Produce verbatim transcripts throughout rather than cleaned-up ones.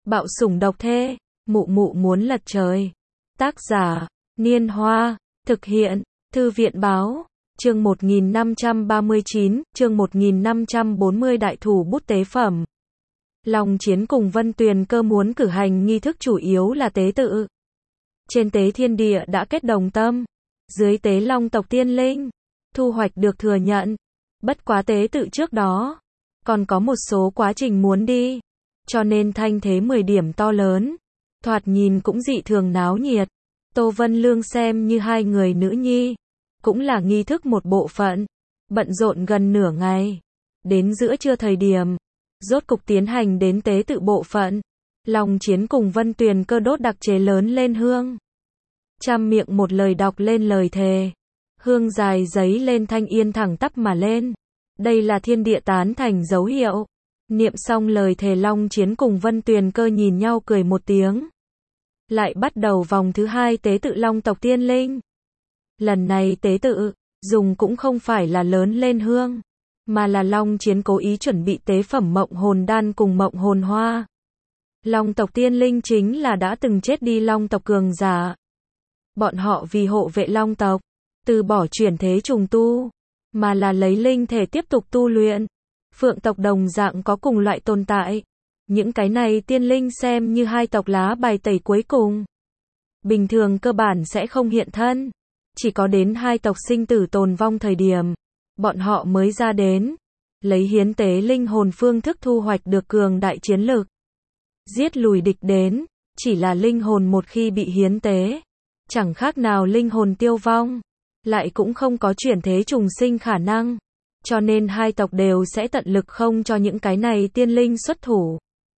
Bạo sủng độc thê, mụ mụ muốn lật trời. Tác giả, Niên Hoa, thực hiện, Thư viện báo, chương một nghìn năm trăm ba mươi chín, chương một nghìn năm trăm bốn mươi đại thủ bút tế phẩm. Long Chiến cùng Vân Tuyền Cơ muốn cử hành nghi thức chủ yếu là tế tự. Trên tế thiên địa đã kết đồng tâm, dưới tế long tộc tiên linh, thu hoạch được thừa nhận. Bất quá tế tự trước đó, còn có một số quá trình muốn đi, cho nên thanh thế mười điểm to lớn, thoạt nhìn cũng dị thường náo nhiệt. Tô Vân Lương xem như hai người nữ nhi, cũng là nghi thức một bộ phận, bận rộn gần nửa ngày. Đến giữa trưa thời điểm, rốt cục tiến hành đến tế tự bộ phận. Long Chiến cùng Vân Tuyền Cơ đốt đặc chế lớn lên hương, trăm miệng một lời đọc lên lời thề. Hương dài giấy lên thanh yên thẳng tắp mà lên. Đây là thiên địa tán thành dấu hiệu. Niệm xong lời thề, Long Chiến cùng Vân Tuyền Cơ nhìn nhau cười một tiếng. Lại bắt đầu vòng thứ hai tế tự long tộc tiên linh. Lần này tế tự, dùng cũng không phải là lớn lên hương, mà là Long Chiến cố ý chuẩn bị tế phẩm mộng hồn đan cùng mộng hồn hoa. Long tộc tiên linh chính là đã từng chết đi long tộc cường giả. Bọn họ vì hộ vệ long tộc, từ bỏ chuyển thế trùng tu, mà là lấy linh thể tiếp tục tu luyện. Phượng tộc đồng dạng có cùng loại tồn tại. Những cái này tiên linh xem như hai tộc lá bài tẩy cuối cùng. Bình thường cơ bản sẽ không hiện thân. Chỉ có đến hai tộc sinh tử tồn vong thời điểm, bọn họ mới ra đến. Lấy hiến tế linh hồn phương thức thu hoạch được cường đại chiến lực. Giết lùi địch đến, chỉ là linh hồn một khi bị hiến tế, chẳng khác nào linh hồn tiêu vong, lại cũng không có chuyển thế trùng sinh khả năng. Cho nên hai tộc đều sẽ tận lực không cho những cái này tiên linh xuất thủ.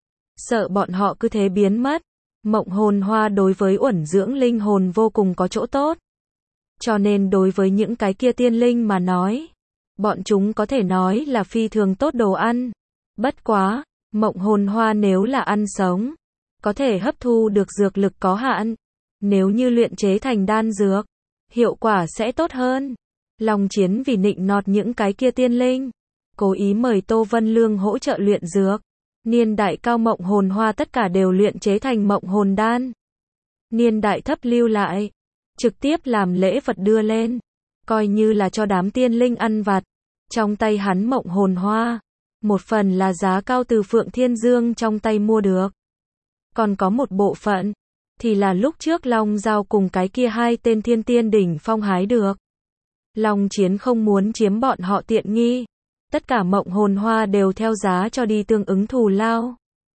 Sợ bọn họ cứ thế biến mất. Mộng hồn hoa đối với uẩn dưỡng linh hồn vô cùng có chỗ tốt. Cho nên đối với những cái kia tiên linh mà nói, bọn chúng có thể nói là phi thường tốt đồ ăn. Bất quá, mộng hồn hoa nếu là ăn sống, có thể hấp thu được dược lực có hạn. Nếu như luyện chế thành đan dược, hiệu quả sẽ tốt hơn. Long Chiến vì nịnh nọt những cái kia tiên linh, cố ý mời Tô Vân Lương hỗ trợ luyện dược. Niên đại cao mộng hồn hoa tất cả đều luyện chế thành mộng hồn đan. Niên đại thấp lưu lại, trực tiếp làm lễ vật đưa lên, coi như là cho đám tiên linh ăn vặt. Trong tay hắn mộng hồn hoa, một phần là giá cao từ Phượng Thiên Dương trong tay mua được. Còn có một bộ phận, thì là lúc trước Long Giao cùng cái kia hai tên thiên tiên đỉnh phong hái được. Long Chiến không muốn chiếm bọn họ tiện nghi. Tất cả mộng hồn hoa đều theo giá cho đi tương ứng thù lao.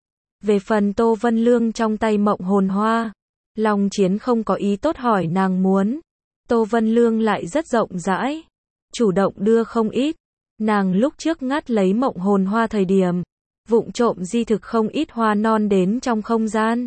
Về phần Tô Vân Lương trong tay mộng hồn hoa, Long Chiến không có ý tốt hỏi nàng muốn. Tô Vân Lương lại rất rộng rãi, chủ động đưa không ít. Nàng lúc trước ngắt lấy mộng hồn hoa thời điểm, vụng trộm di thực không ít hoa non đến trong không gian.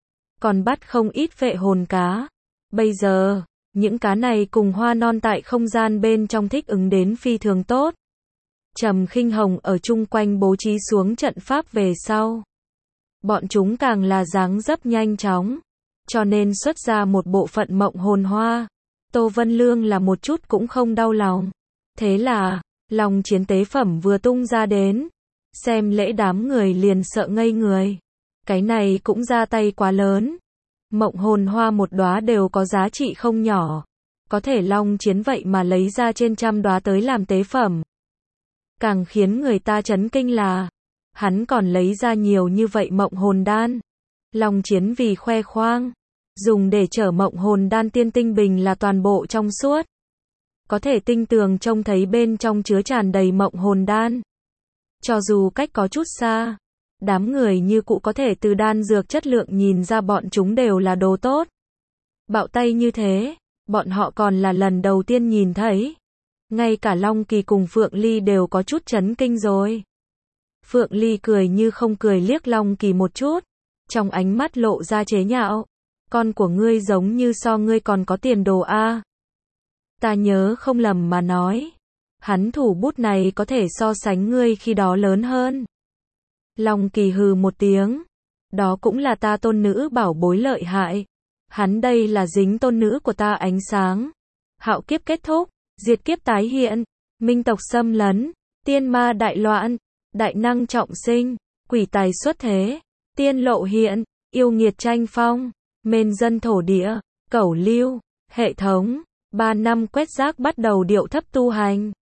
Còn bắt không ít phệ hồn cá. Bây giờ, những cá này cùng hoa non tại không gian bên trong thích ứng đến phi thường tốt. Trầm Khinh Hồng ở chung quanh bố trí xuống trận pháp về sau. Bọn chúng càng là dáng dấp nhanh chóng, cho nên xuất ra một bộ phận mộng hồn hoa. Tô Vân Lương là một chút cũng không đau lòng. Thế là, Long Chiến tế phẩm vừa tung ra đến, xem lễ đám người liền sợ ngây người. Cái này cũng ra tay quá lớn. Mộng hồn hoa một đóa đều có giá trị không nhỏ. Có thể Long Chiến vậy mà lấy ra trên trăm đóa tới làm tế phẩm. Càng khiến người ta chấn kinh là, hắn còn lấy ra nhiều như vậy mộng hồn đan. Long Chiến vì khoe khoang, dùng để chở mộng hồn đan tiên tinh bình là toàn bộ trong suốt. Có thể tinh tường trông thấy bên trong chứa tràn đầy mộng hồn đan. Cho dù cách có chút xa, đám người như cụ có thể từ đan dược chất lượng nhìn ra bọn chúng đều là đồ tốt. Bạo tay như thế, bọn họ còn là lần đầu tiên nhìn thấy. Ngay cả Long Kỳ cùng Phượng Ly đều có chút chấn kinh rồi. Phượng Ly cười như không cười liếc Long Kỳ một chút, trong ánh mắt lộ ra chế nhạo. Con của ngươi giống như so ngươi còn có tiền đồ a. Ta nhớ không lầm mà nói, hắn thủ bút này có thể so sánh ngươi khi đó lớn hơn. Long Kỳ hừ một tiếng, đó cũng là ta tôn nữ bảo bối lợi hại. Hắn đây là dính tôn nữ của ta ánh sáng. Hạo kiếp kết thúc, diệt kiếp tái hiện, minh tộc xâm lấn, tiên ma đại loạn, đại năng trọng sinh, quỷ tài xuất thế. tiên lộ hiện, yêu nghiệt tranh phong, mên dân thổ địa, cẩu lưu, hệ thống, ba năm quét rác bắt đầu điệu thấp tu hành.